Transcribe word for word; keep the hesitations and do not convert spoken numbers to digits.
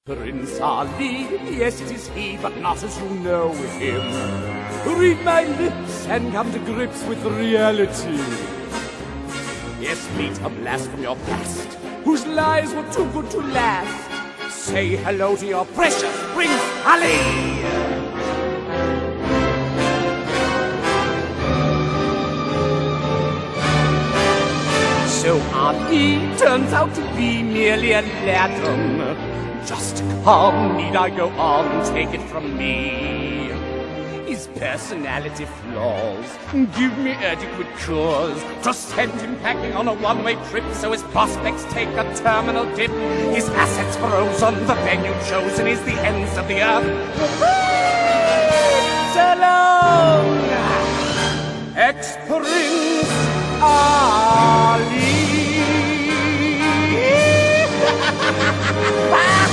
Prince Ali, yes it is he, but not as you know him. Read my lips and come to grips with reality. Yes, meet a blast from your past, whose lies were too good to last. Say hello to your precious Prince Ali! So Ali turns out to be merely a ladder. Just come, need I go on, take it from me. His personality flaws give me adequate cause to send him packing on a one-way trip, so his prospects take a terminal dip. His assets frozen, the venue chosen is the ends of the earth. So long, ex-Prince Ali.